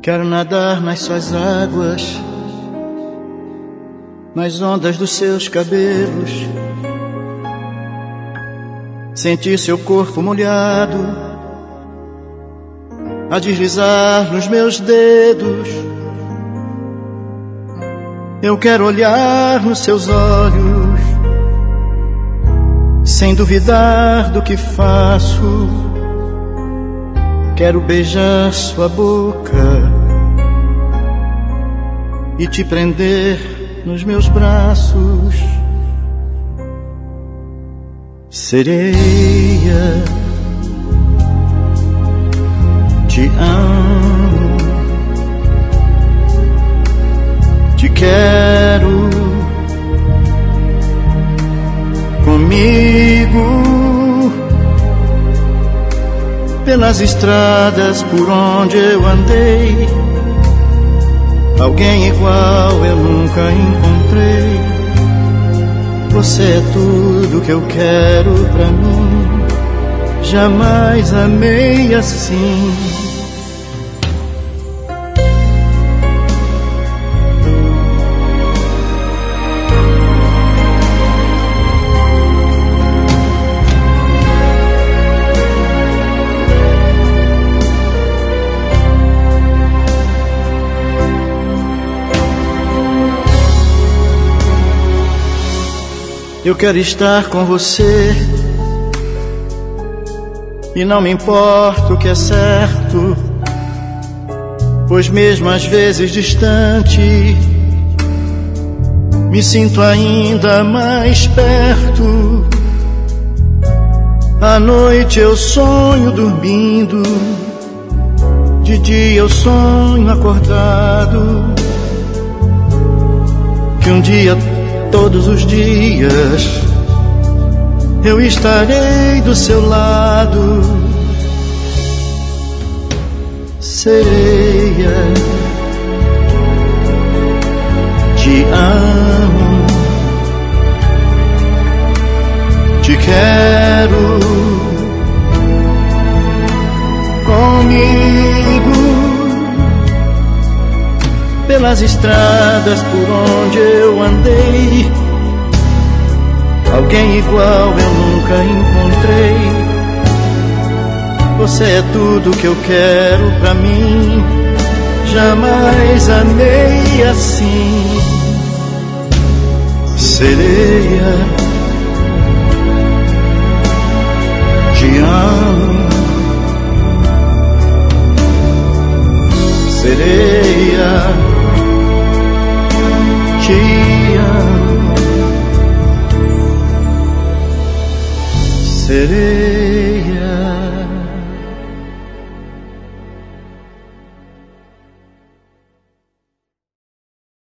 Quero nadar nas suas águas, nas ondas dos seus cabelos, sentir seu corpo molhado a deslizar nos meus dedos. Eu quero olhar nos seus olhos, sem duvidar do que faço. Quero beijar sua boca e te prender nos meus braços. Sereia, te amo, te quero comigo pelas estradas por onde eu andei. Alguém igual eu nunca encontrei. Você é tudo que eu quero pra mim. Jamais amei assim. Eu quero estar com você e não me importa o que é certo, pois mesmo às vezes distante me sinto ainda mais perto. À noite eu sonho dormindo, de dia eu sonho acordado, que um dia, todos os dias, eu estarei do seu lado. Sereia, te amo, te quero comigo pelas estradas por onde eu andei. Alguém igual eu nunca encontrei. Você é tudo que eu quero pra mim. Jamais amei assim. Sereia, te amo. Sereia, te amo. Sereia.